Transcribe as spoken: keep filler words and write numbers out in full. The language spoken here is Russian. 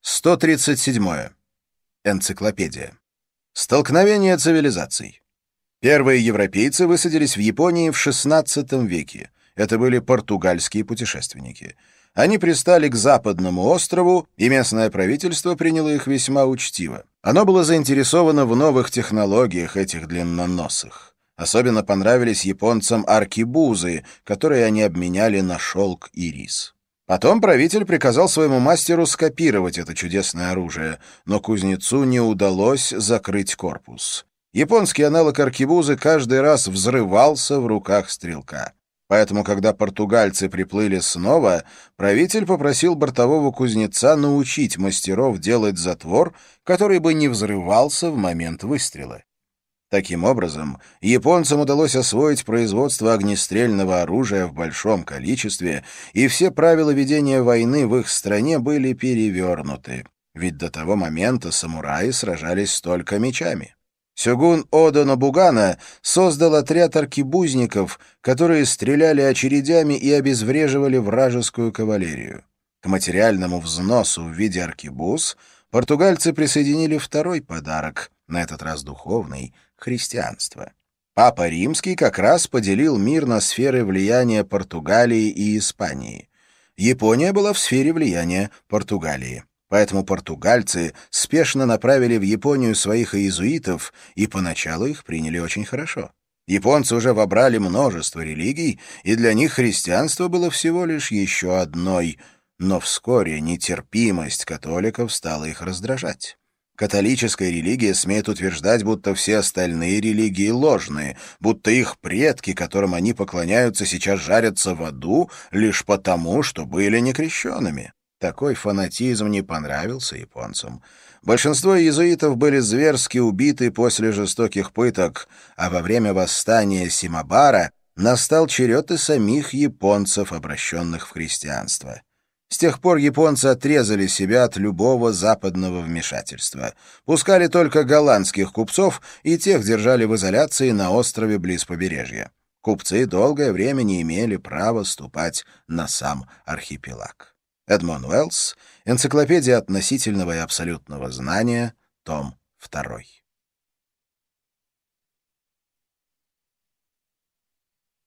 сто тридцать седьмое. Энциклопедия. Столкновение цивилизаций. Первые европейцы высадились в Японии в шестнадцатом веке. Это были португальские путешественники. Они пристали к западному острову, и местное правительство приняло их весьма учтиво. Оно было заинтересовано в новых технологиях этих длинноносых. Особенно понравились японцам аркебузы, которые они обменяли на шелк и рис. Потом правитель приказал своему мастеру скопировать это чудесное оружие, но кузнецу не удалось закрыть корпус. Японский аналог аркебузы каждый раз взрывался в руках стрелка. Поэтому, когда португальцы приплыли снова, правитель попросил бортового кузнеца научить мастеров делать затвор, который бы не взрывался в момент выстрела. Таким образом, японцам удалось освоить производство огнестрельного оружия в большом количестве, и все правила ведения войны в их стране были перевернуты, ведь до того момента самураи сражались только мечами. Сёгун Одо Нобугана создал отряд аркебузников, которые стреляли очередями и обезвреживали вражескую кавалерию. К материальному взносу в виде аркебуз португальцы присоединили второй подарок, на этот раз духовный — христианство. Папа Римский как раз поделил мир на сферы влияния Португалии и Испании. Япония была в сфере влияния Португалии. Поэтому португальцы спешно направили в Японию своих иезуитов, и поначалу их приняли очень хорошо. Японцы уже вобрали множество религий, и для них христианство было всего лишь еще одной, но вскоре нетерпимость католиков стала их раздражать. Католическая религия смеет утверждать, будто все остальные религии ложные, будто их предки, которым они поклоняются, сейчас жарятся в аду лишь потому, что были некрещенными. Такой фанатизм не понравился японцам. Большинство иезуитов были зверски убиты после жестоких пыток, а во время восстания Симабара настал черед и самих японцев, обращенных в христианство. С тех пор японцы отрезали себя от любого западного вмешательства. Пускали только голландских купцов, и тех держали в изоляции на острове близ побережья. Купцы долгое время не имели права ступать на сам архипелаг. Эдмон Уэллс. Энциклопедия относительного и абсолютного знания. Том второй.